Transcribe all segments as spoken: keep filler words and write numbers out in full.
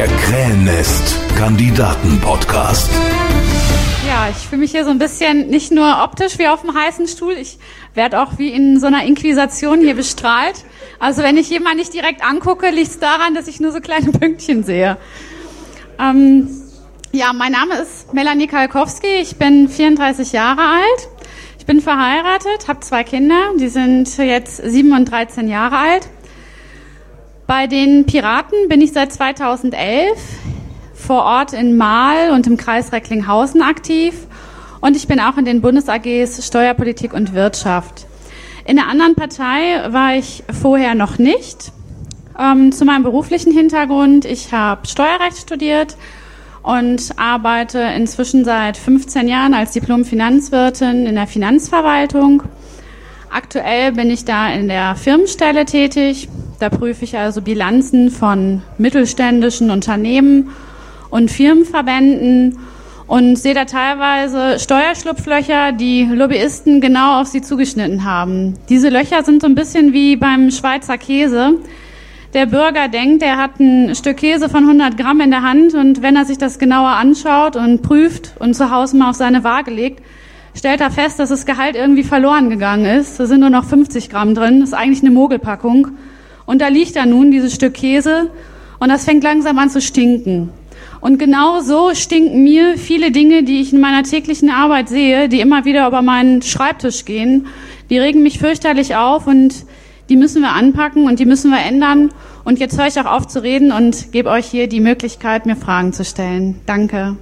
Der Krähennest-Kandidaten-Podcast. Ja, ich fühle mich hier so ein bisschen nicht nur optisch wie auf dem heißen Stuhl, ich werde auch wie in so einer Inquisition hier bestrahlt. Also wenn ich jemanden nicht direkt angucke, liegt es daran, dass ich nur so kleine Pünktchen sehe. Ähm, ja, mein Name ist Melanie Kalkowski, ich bin vierunddreißig Jahre alt. Ich bin verheiratet, habe zwei Kinder, die sind jetzt sieben und dreizehn Jahre alt. Bei den Piraten bin ich seit zweitausendelf vor Ort in Marl und im Kreis Recklinghausen aktiv und ich bin auch in den Bundes-A Gs Steuerpolitik und Wirtschaft. In einer anderen Partei war ich vorher noch nicht. Ähm, zu meinem beruflichen Hintergrund, ich habe Steuerrecht studiert und arbeite inzwischen seit fünfzehn Jahren als Diplom-Finanzwirtin in der Finanzverwaltung. Aktuell bin ich da in der Firmenstelle tätig. Da prüfe ich also Bilanzen von mittelständischen Unternehmen und Firmenverbänden und sehe da teilweise Steuerschlupflöcher, die Lobbyisten genau auf sie zugeschnitten haben. Diese Löcher sind so ein bisschen wie beim Schweizer Käse. Der Bürger denkt, er hat ein Stück Käse von hundert Gramm in der Hand und wenn er sich das genauer anschaut und prüft und zu Hause mal auf seine Waage legt, stellt er fest, dass das Gehalt irgendwie verloren gegangen ist. Da sind nur noch fünfzig Gramm drin, das ist eigentlich eine Mogelpackung. Und da liegt da nun dieses Stück Käse und das fängt langsam an zu stinken. Und genau so stinken mir viele Dinge, die ich in meiner täglichen Arbeit sehe, die immer wieder über meinen Schreibtisch gehen. Die regen mich fürchterlich auf und die müssen wir anpacken und die müssen wir ändern. Und jetzt höre ich auch auf zu reden und gebe euch hier die Möglichkeit, mir Fragen zu stellen. Danke.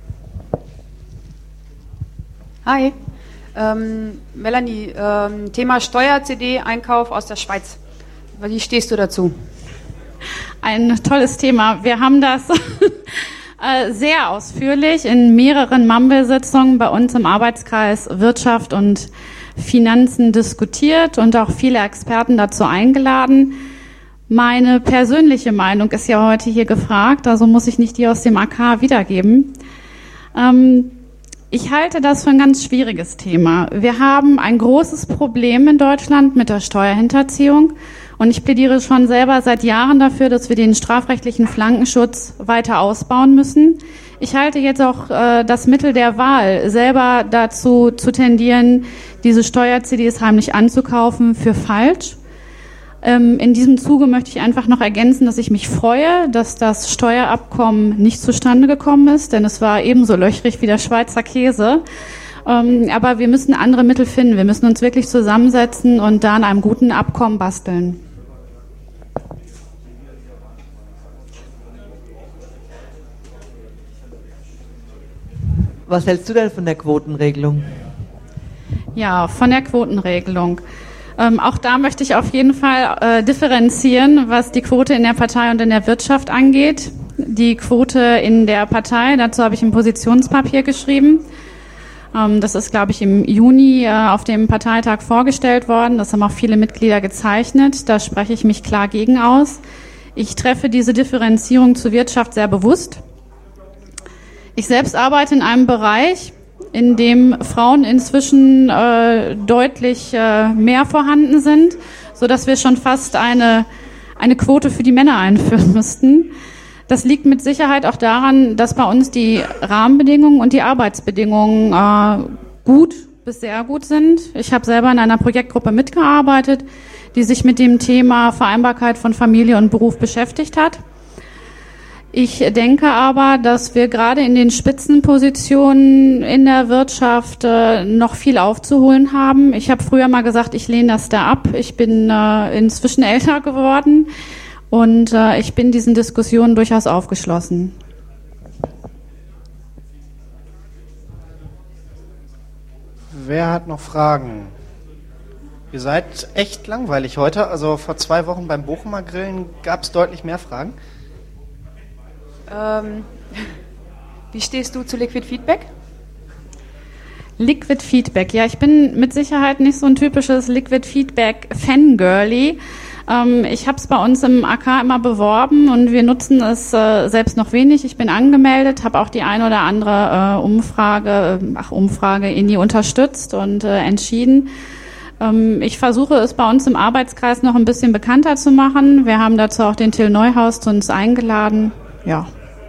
Hi, ähm, Melanie, ähm, Thema Steuer-C D-Einkauf aus der Schweiz. Wie stehst du dazu? Ein tolles Thema. Wir haben das sehr ausführlich in mehreren Mumble-Sitzungen bei uns im Arbeitskreis Wirtschaft und Finanzen diskutiert und auch viele Experten dazu eingeladen. Meine persönliche Meinung ist ja heute hier gefragt, also muss ich nicht die aus dem A K wiedergeben. Ähm, Ich halte das für ein ganz schwieriges Thema. Wir haben ein großes Problem in Deutschland mit der Steuerhinterziehung und ich plädiere schon selber seit Jahren dafür, dass wir den strafrechtlichen Flankenschutz weiter ausbauen müssen. Ich halte jetzt auch äh, das Mittel der Wahl, selber dazu zu tendieren, diese Steuer-C Ds heimlich anzukaufen, für falsch. In diesem Zuge möchte ich einfach noch ergänzen, dass ich mich freue, dass das Steuerabkommen nicht zustande gekommen ist, denn es war ebenso löchrig wie der Schweizer Käse. Aber wir müssen andere Mittel finden. Wir müssen uns wirklich zusammensetzen und da an einem guten Abkommen basteln. Was hältst du denn von der Quotenregelung? Ja, von der Quotenregelung. Ähm, auch da möchte ich auf jeden Fall äh, differenzieren, was die Quote in der Partei und in der Wirtschaft angeht. Die Quote in der Partei, dazu habe ich ein Positionspapier geschrieben. Ähm, das ist, glaube ich, im Juni äh, auf dem Parteitag vorgestellt worden. Das haben auch viele Mitglieder gezeichnet. Da spreche ich mich klar gegen aus. Ich treffe diese Differenzierung zur Wirtschaft sehr bewusst. Ich selbst arbeite in einem Bereich, in dem Frauen inzwischen äh, deutlich äh, mehr vorhanden sind, so dass wir schon fast eine eine Quote für die Männer einführen müssten. Das liegt mit Sicherheit auch daran, dass bei uns die Rahmenbedingungen und die Arbeitsbedingungen äh, gut bis sehr gut sind. Ich habe selber in einer Projektgruppe mitgearbeitet, die sich mit dem Thema Vereinbarkeit von Familie und Beruf beschäftigt hat. Ich denke aber, dass wir gerade in den Spitzenpositionen in der Wirtschaft äh, noch viel aufzuholen haben. Ich habe früher mal gesagt, ich lehne das da ab. Ich bin äh, inzwischen älter geworden und äh, ich bin diesen Diskussionen durchaus aufgeschlossen. Wer hat noch Fragen? Ihr seid echt langweilig heute. Also vor zwei Wochen beim Bochumer Grillen gab es deutlich mehr Fragen. Ähm, wie stehst du zu Liquid Feedback? Liquid Feedback, ja, ich bin mit Sicherheit nicht so ein typisches Liquid Feedback Fangirly. Ähm, ich habe es bei uns im A K immer beworben und wir nutzen es äh, selbst noch wenig. Ich bin angemeldet, habe auch die ein oder andere äh, Umfrage, ach Umfrage I N I unterstützt und äh, entschieden. Ähm, ich versuche es bei uns im Arbeitskreis noch ein bisschen bekannter zu machen. Wir haben dazu auch den Till Neuhaus zu uns eingeladen. ja.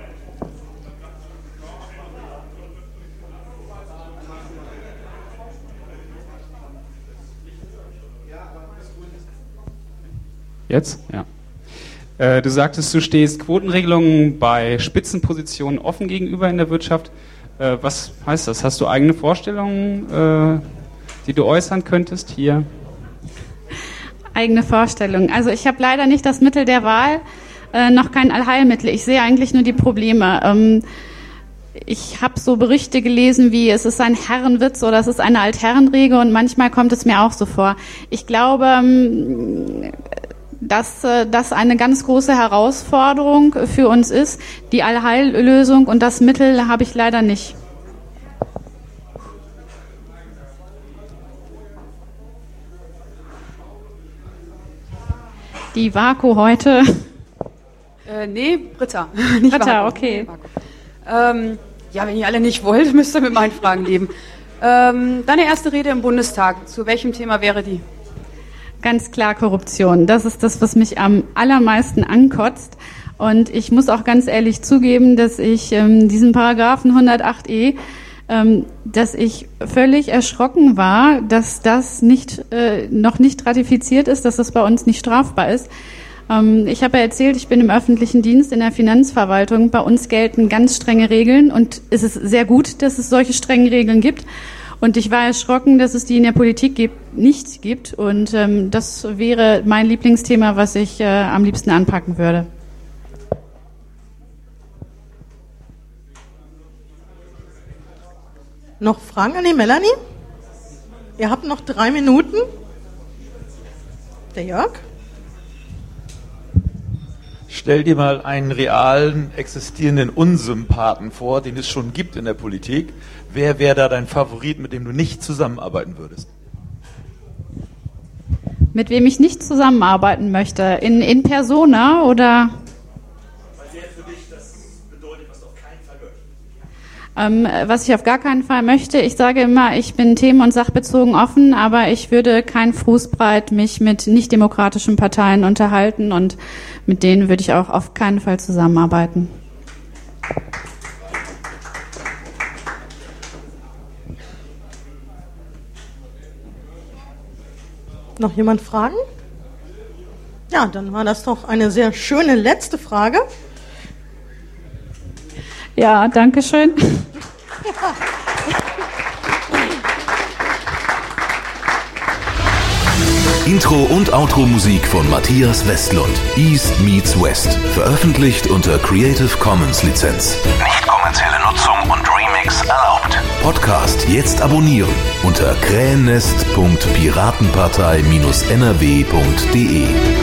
Jetzt? Ja. Äh, du sagtest, du stehst Quotenregelungen bei Spitzenpositionen offen gegenüber in der Wirtschaft. Äh, was heißt das? Hast du eigene Vorstellungen, äh, die du äußern könntest hier? Eigene Vorstellungen. Also ich habe leider nicht das Mittel der Wahl, äh, noch kein Allheilmittel. Ich sehe eigentlich nur die Probleme. Ähm, ich habe so Berichte gelesen wie, es ist ein Herrenwitz oder es ist eine Altherrenregel und manchmal kommt es mir auch so vor. Ich glaube, ähm, dass das eine ganz große Herausforderung für uns ist, die Allheillösung, und das Mittel habe ich leider nicht. Die Vaku heute. Äh, nee, Britta. Nicht Britta, Vaku. okay. Ähm, ja, wenn ihr alle nicht wollt, müsst ihr mit meinen Fragen leben. Ähm, deine erste Rede im Bundestag, zu welchem Thema wäre die? Ganz klar Korruption. Das ist das, was mich am allermeisten ankotzt. Und ich muss auch ganz ehrlich zugeben, dass ich ähm, diesen Paragraphen hundertacht e, ähm, dass ich völlig erschrocken war, dass das nicht äh, noch nicht ratifiziert ist, dass das bei uns nicht strafbar ist. Ähm, ich habe ja erzählt, ich bin im öffentlichen Dienst in der Finanzverwaltung. Bei uns gelten ganz strenge Regeln und es ist sehr gut, dass es solche strengen Regeln gibt. Und ich war erschrocken, dass es die in der Politik gibt, nicht gibt. Und ähm, das wäre mein Lieblingsthema, was ich äh, am liebsten anpacken würde. Noch Fragen an die Melanie? Ihr habt noch drei Minuten. Der Jörg? Stell dir mal einen realen, existierenden Unsympathen vor, den es schon gibt in der Politik. Wer wäre da dein Favorit, mit dem du nicht zusammenarbeiten würdest? Mit wem ich nicht zusammenarbeiten möchte? In, in Persona oder? Was wäre für dich das bedeutet, was du auf keinen Fall möchtest? Ähm, was ich auf gar keinen Fall möchte, ich sage immer, ich bin themen- und sachbezogen offen, aber ich würde kein Fußbreit mich mit nicht-demokratischen Parteien unterhalten und mit denen würde ich auch auf keinen Fall zusammenarbeiten. Noch jemand Fragen? Ja, dann war das doch eine sehr schöne letzte Frage. Ja, danke schön. Intro und Outro-Musik von Matthias Westlund. East meets West. Veröffentlicht unter Creative Commons Lizenz. Nicht kommerzielle Nutzung und Remix erlaubt. Podcast jetzt abonnieren unter krähennest punkt piratenpartei Bindestrich n r w punkt d e.